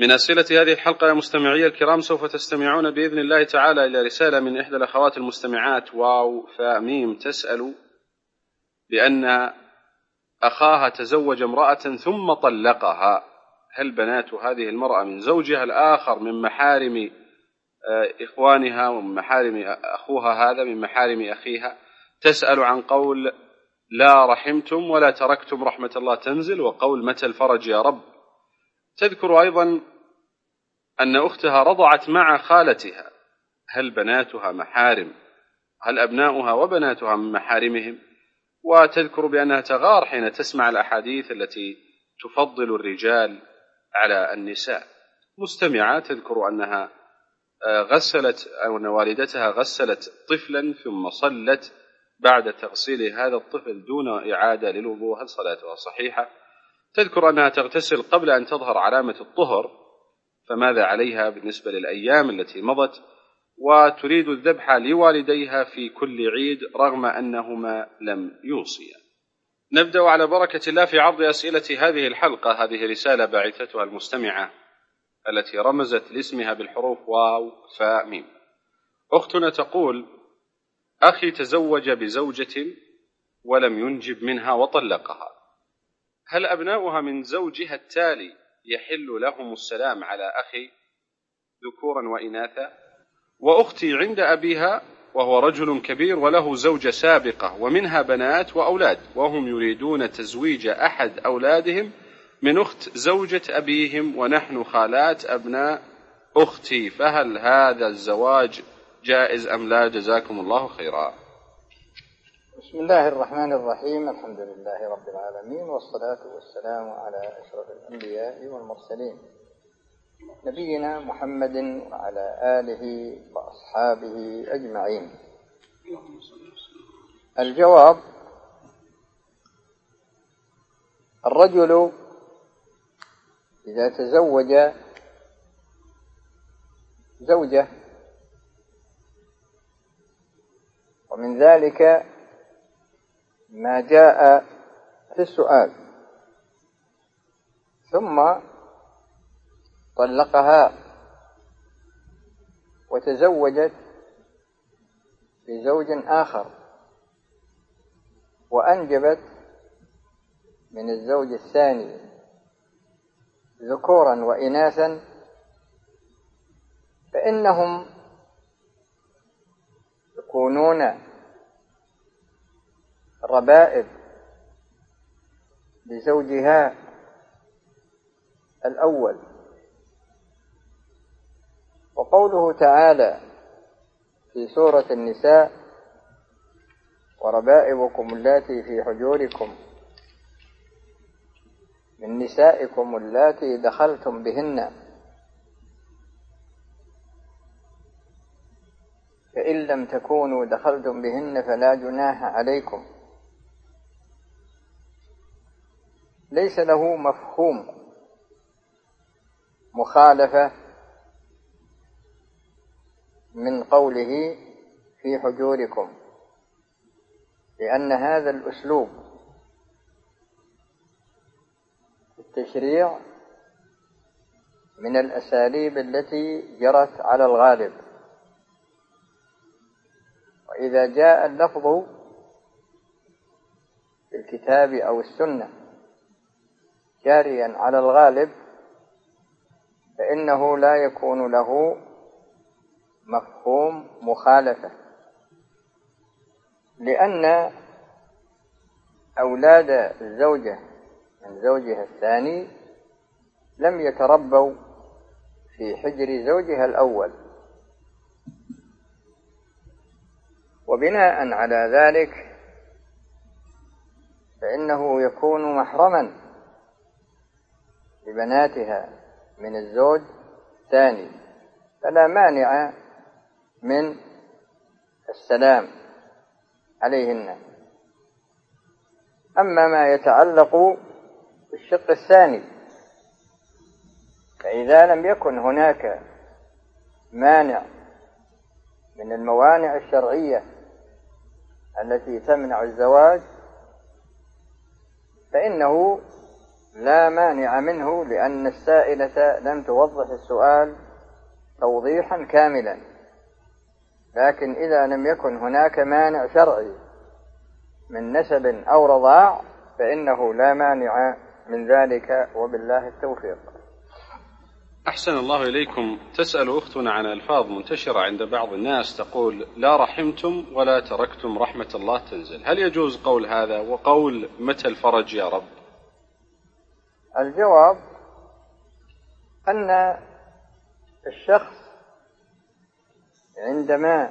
من أسئلة هذه الحلقة يا مستمعي الكرام، سوف تستمعون بإذن الله تعالى إلى رسالة من إحدى الأخوات المستمعات واو فاء ميم تسأل بأن أخاها تزوج امرأة ثم طلقها، هل بنات هذه المرأة من زوجها الآخر من محارم إخوانها ومن محارم أخوها هذا من محارم أخيها؟ تسأل عن قول لا رحمتم ولا تركتم رحمة الله تنزل، وقول متى الفرج يا رب. تذكر أيضا أن أختها رضعت مع خالتها، هل بناتها محارم؟ هل أبناؤها وبناتها من محارمهم؟ وتذكر بأنها تغار حين تسمع الأحاديث التي تفضل الرجال على النساء. مستمعة تذكر أنها غسلت أو أن والدتها غسلت طفلا ثم صلت بعد تغسيل هذا الطفل دون إعادة للوضوء، هل صلاتها صحيحة؟ تذكر أنها تغتسل قبل أن تظهر علامة الطهر، فماذا عليها بالنسبة للأيام التي مضت؟ وتريد الذبح لوالديها في كل عيد رغم أنهما لم يوصيا. نبدأ على بركة الله في عرض أسئلة هذه الحلقة. هذه رسالة باعثتها المستمعة التي رمزت لاسمها بالحروف واو فاء ميم. أختنا تقول: أخي تزوج بزوجة ولم ينجب منها وطلقها، هل أبناؤها من زوجها التالي يحل لهم السلام على أخي ذكورا وإناثا؟ وأختي عند أبيها وهو رجل كبير وله زوجة سابقة ومنها بنات وأولاد، وهم يريدون تزويج أحد أولادهم من أخت زوجة أبيهم ونحن خالات أبناء أختي، فهل هذا الزواج جائز أم لا؟ جزاكم الله خيرا. بسم الله الرحمن الرحيم، الحمد لله رب العالمين، والصلاة والسلام على أشرف الأنبياء والمرسلين نبينا محمد وعلى آله وأصحابه أجمعين. الجواب: الرجل إذا تزوج زوجة ومن ذلك ما جاء في السؤال ثم طلقها وتزوجت بزوج آخر وأنجبت من الزوج الثاني ذكورا وإناثا، فإنهم يكونون ربائب لزوجها الأول. وقوله تعالى في سورة النساء: وربائبكم اللاتي في حجوركم من نسائكم اللاتي دخلتم بهن فإن لم تكونوا دخلتم بهن فلا جناح عليكم، ليس له مفهوم مخالفة من قوله في حجوركم، لأن هذا الأسلوب التشريع من الأساليب التي جرت على الغالب، وإذا جاء اللفظ في الكتاب أو السنة جاريا على الغالب فإنه لا يكون له مفهوم مخالفة، لأن أولاد الزوجة من زوجها الثاني لم يتربوا في حجر زوجها الأول، وبناء على ذلك فإنه يكون محرما لبناتها من الزوج الثاني، فلا مانع من السلام عليهن. أما ما يتعلق بالشق الثاني فإذا لم يكن هناك مانع من الموانع الشرعية التي تمنع الزواج فإنه لا مانع منه، لأن السائلة لم توضح السؤال توضيحا كاملا. لكن إذا لم يكن هناك مانع شرعي من نسب أو رضاع فإنه لا مانع من ذلك، وبالله التوفيق. أحسن الله إليكم. تسأل أختنا عن ألفاظ منتشرة عند بعض الناس تقول: لا رحمتم ولا تركتم رحمة الله تنزل، هل يجوز قول هذا؟ وقول متى الفرج يا رب؟ الجواب أن الشخص عندما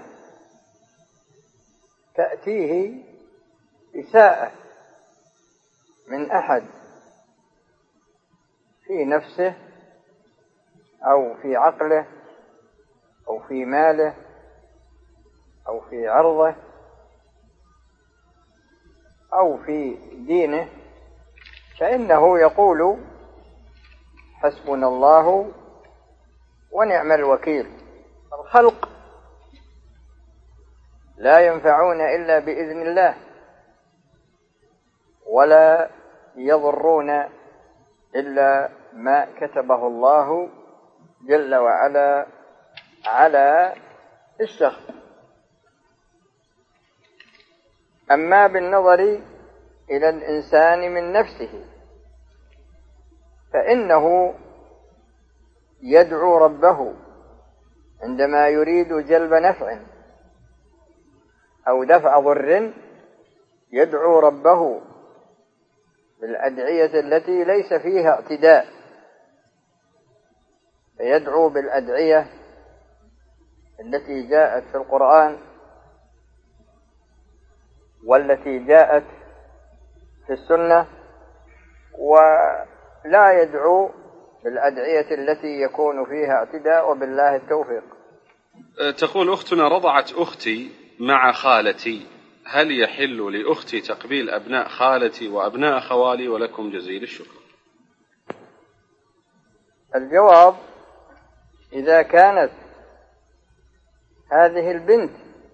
تأتيه إساءة من أحد في نفسه أو في عقله أو في ماله أو في عرضه أو في دينه، فإنه يقول: حسبنا الله ونعم الوكيل. الخلق لا ينفعون إلا بإذن الله، ولا يضرون إلا ما كتبه الله جل وعلا على الشخص. أما بالنظر إلى الإنسان من نفسه فإنه يدعو ربه عندما يريد جلب نفع أو دفع ضر، يدعو ربه بالأدعية التي ليس فيها اعتداء، فيدعو بالأدعية التي جاءت في القرآن والتي جاءت في السنة، ولا يدعو بالأدعية التي يكون فيها اعتداء، وبالله التوفيق. تقول أختنا: رضعت أختي مع خالتي، هل يحل لأختي تقبيل أبناء خالتي وأبناء خوالي؟ ولكم جزيل الشكر. الجواب: إذا كانت هذه البنت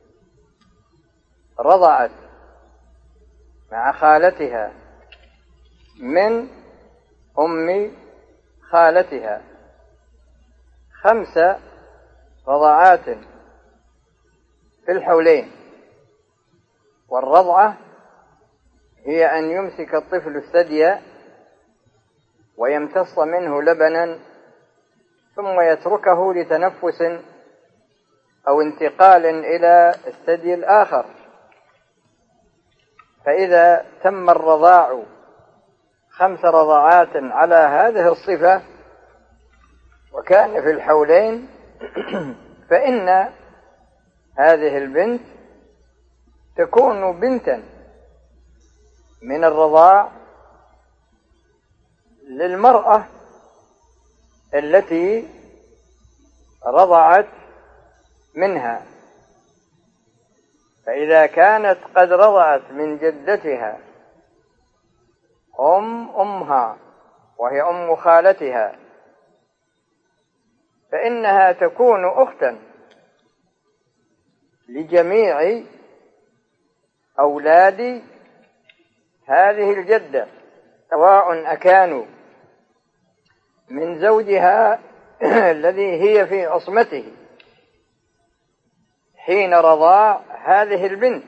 رضعت مع خالتها من أم خالتها 5 رضعات في الحولين، والرضعة هي أن يمسك الطفل الثدي ويمتص منه لبنا ثم يتركه لتنفس أو انتقال إلى الثدي الآخر، فإذا تم الرضاع 5 رضعات على هذه الصفة وكان في الحولين فإن هذه البنت تكون بنتا من الرضاع للمرأة التي رضعت منها. فإذا كانت قد رضعت من جدتها أمها وهي أم خالتها فإنها تكون أختا لجميع أولاد هذه الجدة، سواء أكانوا من زوجها الذي هي في عصمته حين رضاع هذه البنت،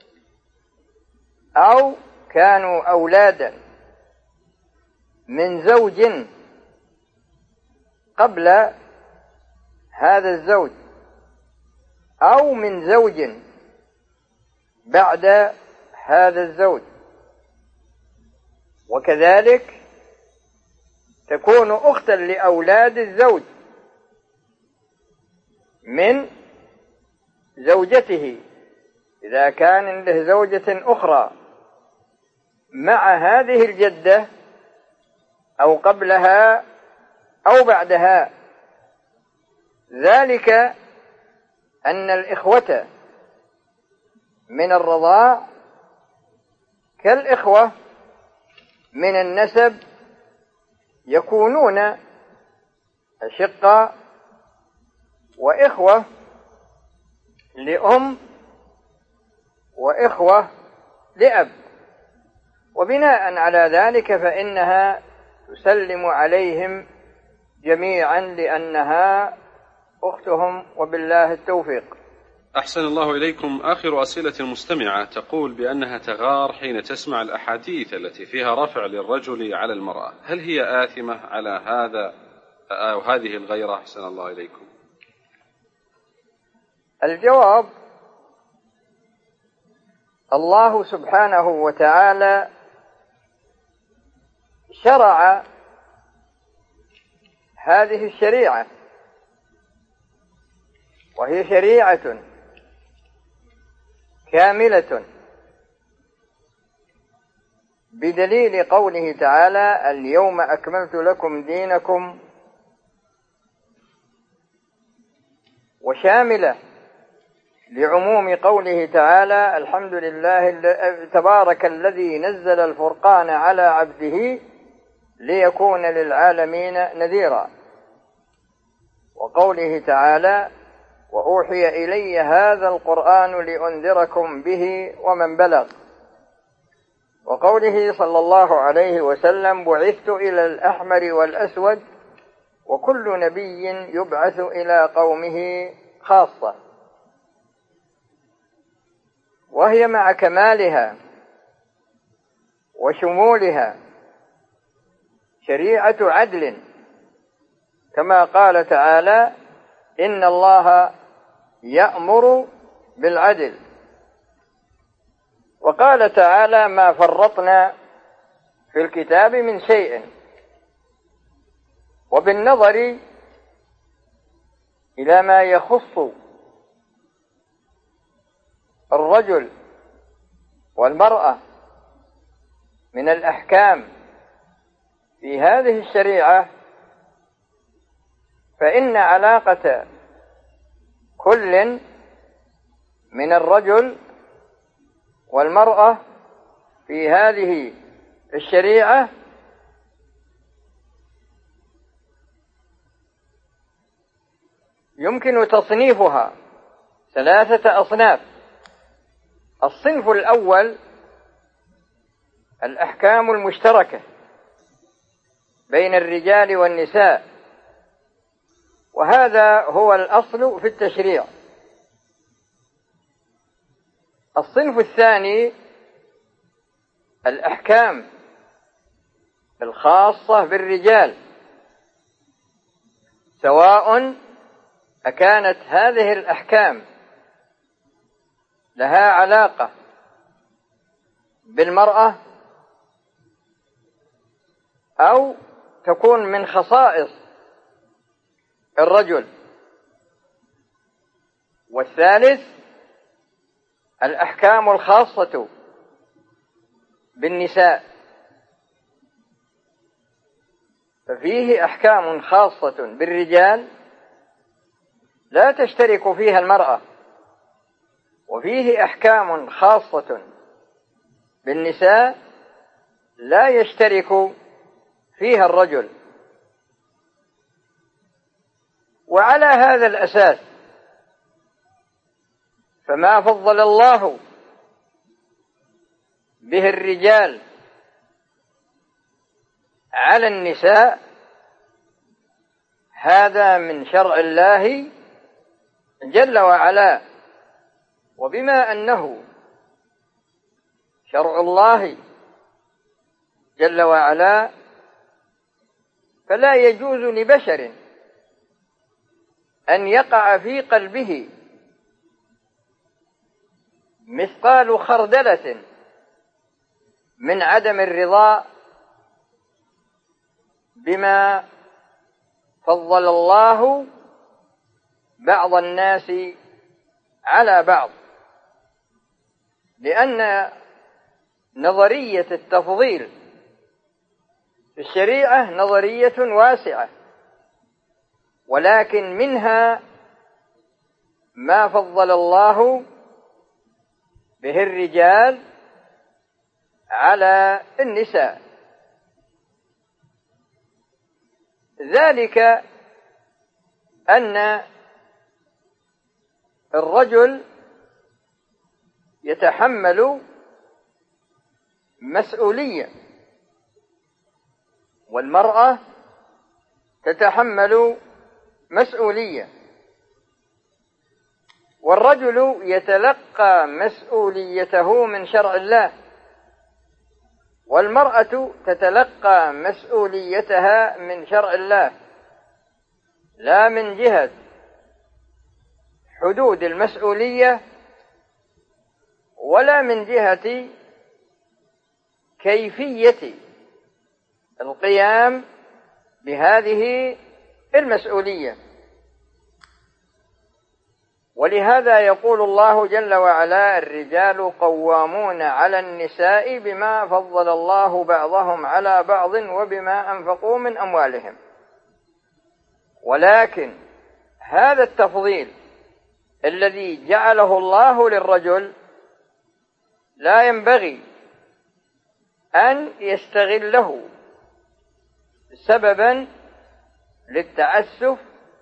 أو كانوا أولادا من زوج قبل هذا الزوج، أو من زوج بعد هذا الزوج. وكذلك تكون أختا لأولاد الزوج من زوجته إذا كان له زوجة أخرى مع هذه الجدة أو قبلها أو بعدها، ذلك أن الإخوة من الرضاع كالإخوة من النسب، يكونون أشقاء وإخوة لأم وإخوة لأب، وبناء على ذلك فإنها تسلم عليهم جميعا لأنها أختهم، وبالله التوفيق. أحسن الله إليكم. آخر أسئلة المستمعة تقول بأنها تغار حين تسمع الأحاديث التي فيها رفع للرجل على المرأة، هل هي آثمة على هذا أو هذه الغيرة؟ أحسن الله إليكم. الجواب: الله سبحانه وتعالى شرع هذه الشريعة، وهي شريعة كاملة، بدليل قوله تعالى: اليوم أكملت لكم دينكم، وشاملة لعموم قوله تعالى: الحمد لله تبارك الذي نزل الفرقان على عبده ليكون للعالمين نذيرا، وقوله تعالى: وأوحي إلي هذا القرآن لأنذركم به ومن بلغ، وقوله صلى الله عليه وسلم: بعثت إلى الأحمر والأسود، وكل نبي يبعث إلى قومه خاصة. وهي مع كمالها وشمولها شريعة عدل، كما قال تعالى: إن الله يأمر بالعدل. وقال تعالى: ما فرطنا في الكتاب من شيء. وبالنظر إلى ما يخص الرجل والمرأة من الأحكام في هذه الشريعة، فإن علاقة كل من الرجل والمرأة في هذه الشريعة يمكن تصنيفها 3 أصناف. الصنف الأول الأحكام المشتركة بين الرجال والنساء، وهذا هو الأصل في التشريع. الصنف الثاني الأحكام الخاصة بالرجال، سواء أكانت هذه الأحكام لها علاقة بالمرأة أو تكون من خصائص الرجل. والثالث الأحكام الخاصة بالنساء، ففيه أحكام خاصة بالرجال لا تشترك فيها المرأة، وفيه أحكام خاصة بالنساء لا يشترك فيها الرجل. وعلى هذا الأساس فما فضل الله به الرجال على النساء هذا من شرع الله جل وعلا. وبما أنه شرع الله جل وعلا فلا يجوز لبشر أن يقع في قلبه مثقال خردلة من عدم الرضا بما فضل الله بعض الناس على بعض، لأن نظرية التفضيل في الشريعة نظرية واسعة، ولكن منها ما فضل الله به الرجال على النساء، ذلك أن الرجل يتحمل مسؤولية والمرأة تتحمل مسؤولية، والرجل يتلقى مسؤوليته من شرع الله، والمرأة تتلقى مسؤوليتها من شرع الله، لا من جهة حدود المسؤولية ولا من جهة كيفية القيام بهذه المسؤولية. ولهذا يقول الله جل وعلا: الرجال قوامون على النساء بما فضل الله بعضهم على بعض وبما أنفقوا من أموالهم. ولكن هذا التفضيل الذي جعله الله للرجل لا ينبغي أن يستغله سببا للتعسف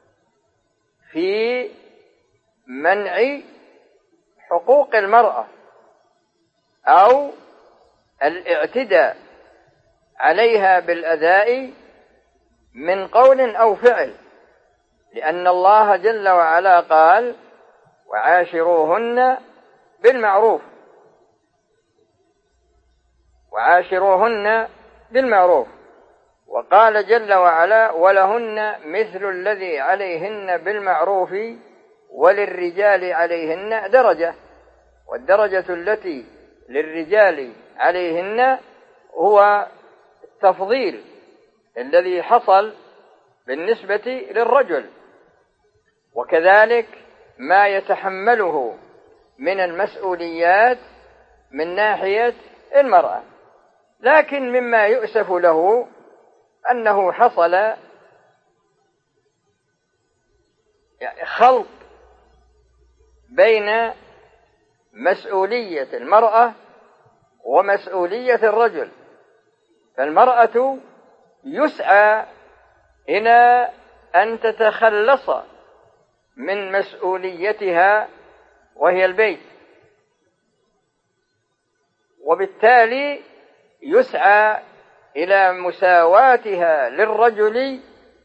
في منع حقوق المرأة أو الاعتداء عليها بالأذى من قول أو فعل، لأن الله جل وعلا قال: وعاشروهن بالمعروف، وعاشروهن بالمعروف. وقال جل وعلا: ولهن مثل الذي عليهن بالمعروف وللرجال عليهن درجة. والدرجة التي للرجال عليهن هو التفضيل الذي حصل بالنسبة للرجل، وكذلك ما يتحمله من المسؤوليات من ناحية المرأة. لكن مما يؤسف له أنه حصل خلط بين مسؤولية المرأة ومسؤولية الرجل، فالمرأة يسعى إلى أن تتخلص من مسؤوليتها وهي البيت، وبالتالي يسعى إلى مساواتها للرجل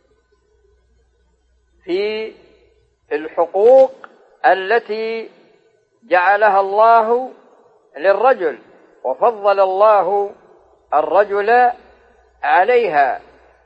في الحقوق التي جعلها الله للرجل، وفضل الله الرجل عليها.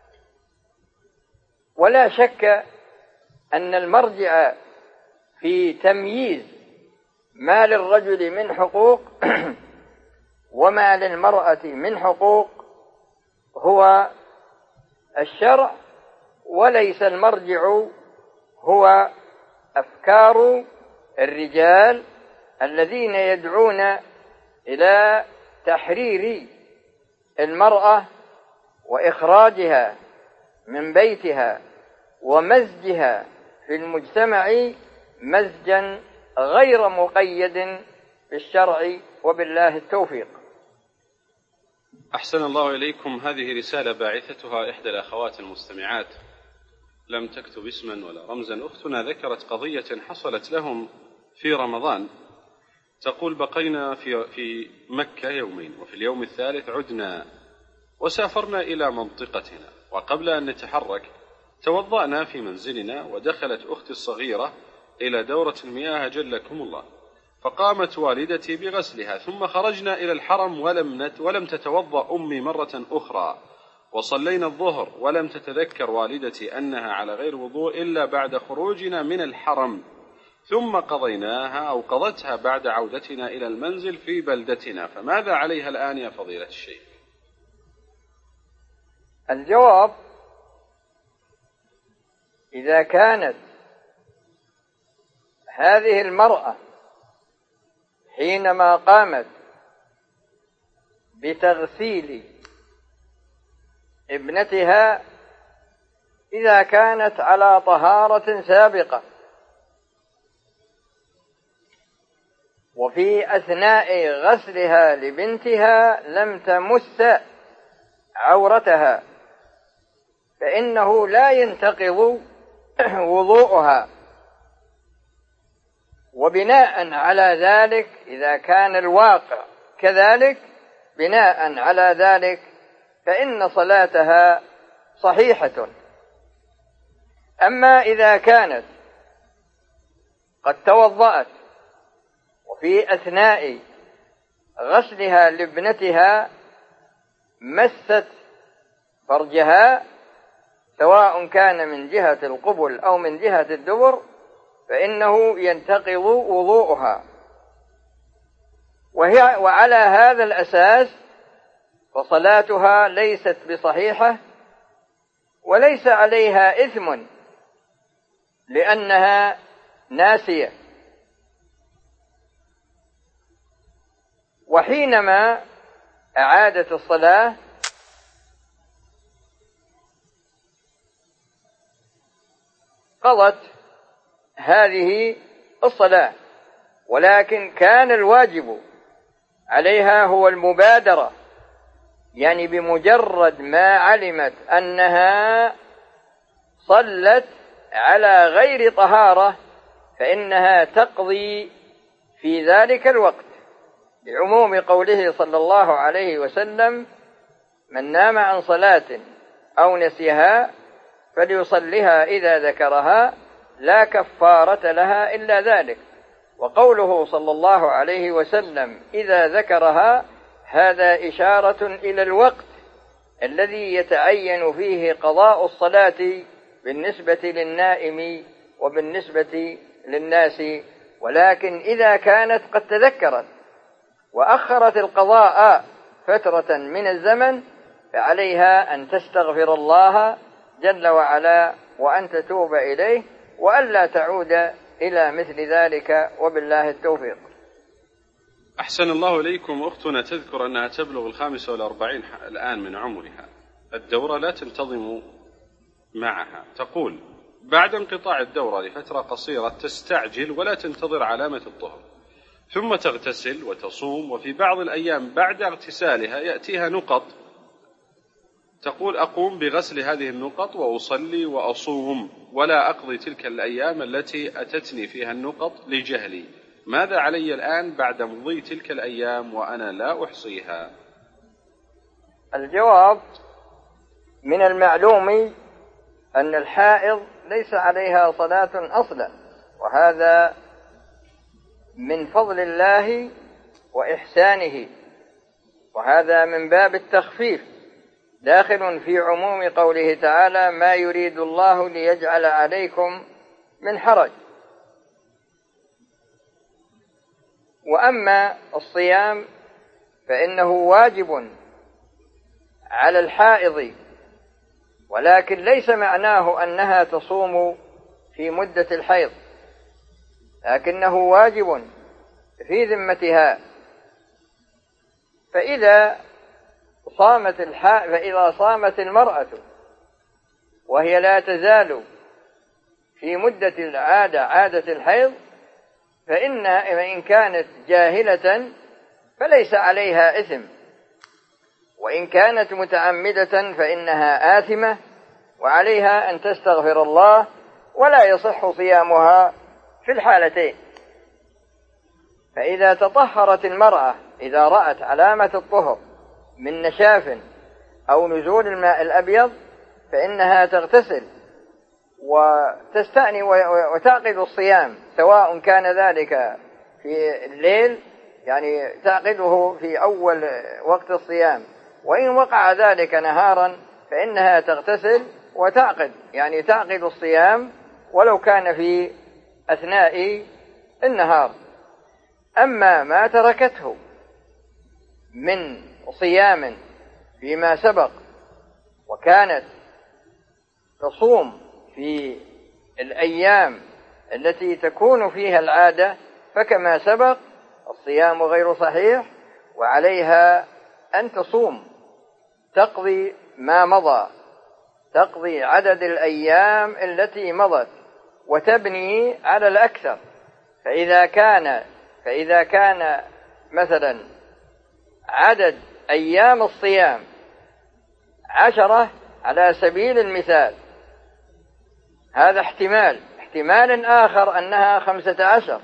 ولا شك أن المرجع في تمييز ما للرجل من حقوق وما للمرأة من حقوق هو الشرع، وليس المرجع هو أفكار الرجال الذين يدعون إلى تحرير المرأة وإخراجها من بيتها ومزجها في المجتمع مزجا غير مقيد بالشرع، وبالله التوفيق. أحسن الله إليكم. هذه رسالة باعثتها إحدى الأخوات المستمعات، لم تكتب اسما ولا رمزا. أختنا ذكرت قضية حصلت لهم في رمضان. تقول: بقينا في مكة يومين، وفي اليوم الثالث عدنا وسافرنا إلى منطقتنا، وقبل أن نتحرك توضأنا في منزلنا، ودخلت أختي الصغيرة إلى دورة المياه جلكم الله، فقامت والدتي بغسلها، ثم خرجنا إلى الحرم ولم تتوضأ أمي مرة أخرى، وصلينا الظهر ولم تتذكر والدتي أنها على غير وضوء إلا بعد خروجنا من الحرم، ثم قضيناها أو قضتها بعد عودتنا إلى المنزل في بلدتنا، فماذا عليها الآن يا فضيلة الشيخ؟ الجواب: إذا كانت هذه المرأة حينما قامت بتغسيل ابنتها إذا كانت على طهارة سابقة، وفي أثناء غسلها لبنتها لم تمس عورتها، فإنه لا ينتقض وضوءها. وبناء على ذلك، إذا كان الواقع كذلك، بناء على ذلك فإن صلاتها صحيحة. أما إذا كانت قد توضأت وفي أثناء غسلها لابنتها مست فرجها سواء كان من جهة القبل أو من جهة الدبر، فإنه ينتقض وضوءها. وعلى هذا الأساس فصلاتها ليست بصحيحة وليس عليها إثم لأنها ناسية. وحينما أعادت الصلاة قضت هذه الصلاة، ولكن كان الواجب عليها هو المبادرة، يعني بمجرد ما علمت أنها صلت على غير طهارة فإنها تقضي في ذلك الوقت، لعموم قوله صلى الله عليه وسلم: من نام عن صلاة أو نسيها فليصلها إذا ذكرها لا كفارة لها إلا ذلك. وقوله صلى الله عليه وسلم إذا ذكرها هذا إشارة إلى الوقت الذي يتعين فيه قضاء الصلاة بالنسبة للنائم وبالنسبة للناس. ولكن إذا كانت قد تذكرت وأخرت القضاء فترة من الزمن فعليها أن تستغفر الله جل وعلا وأن تتوب إليه وألا تعود إلى مثل ذلك، وبالله التوفيق. أحسن الله إليكم. أختنا تذكر أنها تبلغ 45 الآن من عمرها، الدورة لا تنتظم معها. تقول: بعد انقطاع الدورة لفترة قصيرة تستعجل ولا تنتظر علامة الطهر، ثم تغتسل وتصوم، وفي بعض الأيام بعد اغتسالها يأتيها نقط. تقول: أقوم بغسل هذه النقط وأصلي وأصوم ولا أقضي تلك الأيام التي أتتني فيها النقط لجهلي، ماذا علي الآن بعد مضي تلك الأيام وأنا لا أحصيها؟ الجواب: من المعلوم أن الحائض ليس عليها صلاة أصلا، وهذا من فضل الله وإحسانه، وهذا من باب التخفيف داخل في عموم قوله تعالى: ما يريد الله ليجعل عليكم من حرج. وأما الصيام فإنه واجب على الحائض، ولكن ليس معناه أنها تصوم في مدة الحيض، لكنه واجب في ذمتها. فإذا صامت المرأة وهي لا تزال في مدة عادة الحيض فإن كانت جاهلة فليس عليها إثم، وإن كانت متعمدة فإنها آثمة وعليها أن تستغفر الله، ولا يصح صيامها في الحالتين. فإذا تطهرت المرأة إذا رأت علامة الطهر من نشاف أو نزول الماء الأبيض فإنها تغتسل وتستأني وتعقد الصيام، سواء كان ذلك في الليل يعني تعقده في أول وقت الصيام، وإن وقع ذلك نهارا فإنها تغتسل وتعقد، يعني تعقد الصيام ولو كان في أثناء النهار. أما ما تركته من صيام فيما سبق وكانت تصوم في الأيام التي تكون فيها العادة فكما سبق الصيام غير صحيح، وعليها أن تصوم تقضي ما مضى، تقضي عدد الأيام التي مضت وتبني على الأكثر. فإذا كان مثلا عدد أيام الصيام 10 على سبيل المثال، هذا احتمال آخر أنها 15،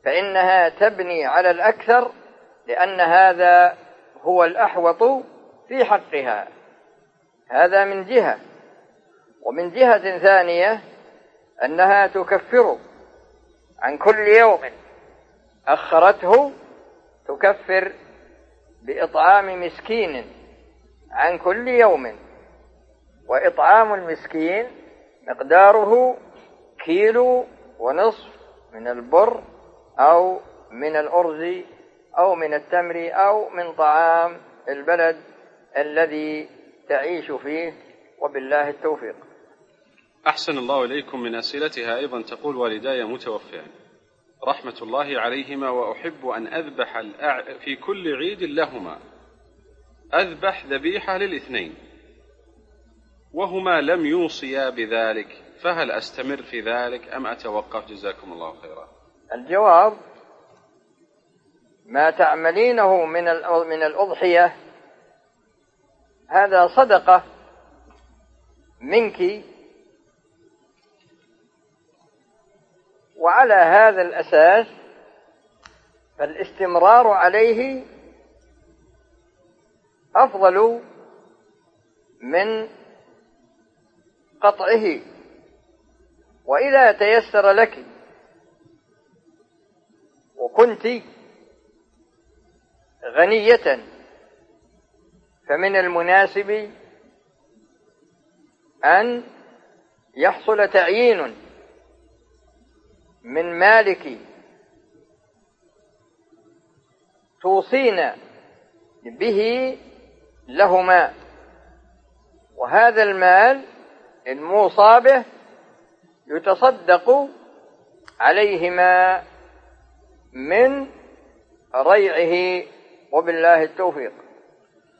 فإنها تبني على الأكثر، لأن هذا هو الأحوط في حقها. هذا من جهة. ومن جهة ثانية أنها تكفر عن كل يوم أخرته، تكفر بإطعام مسكين عن كل يوم، وإطعام المسكين مقداره 1.5 كيلو من البر أو من الأرز أو من التمر أو من طعام البلد الذي تعيش فيه، وبالله التوفيق. أحسن الله إليكم. من أسئلتها أيضا تقول: والداي متوفيان رحمة الله عليهما، وأحب أن أذبح في كل عيد لهما، أذبح ذبيحة للاثنين، وهما لم يوصيا بذلك، فهل أستمر في ذلك أم أتوقف؟ جزاكم الله خيرا. الجواب: ما تعملينه من الأضحية هذا صدقة منك، وعلى هذا الأساس فالاستمرار عليه أفضل من قطعه. وإذا تيسر لك وكنت غنية فمن المناسب أن يحصل تعيين من مالك توصين به لهما، وهذا المال الموصى به يتصدق عليهما من ريعه، وبالله التوفيق.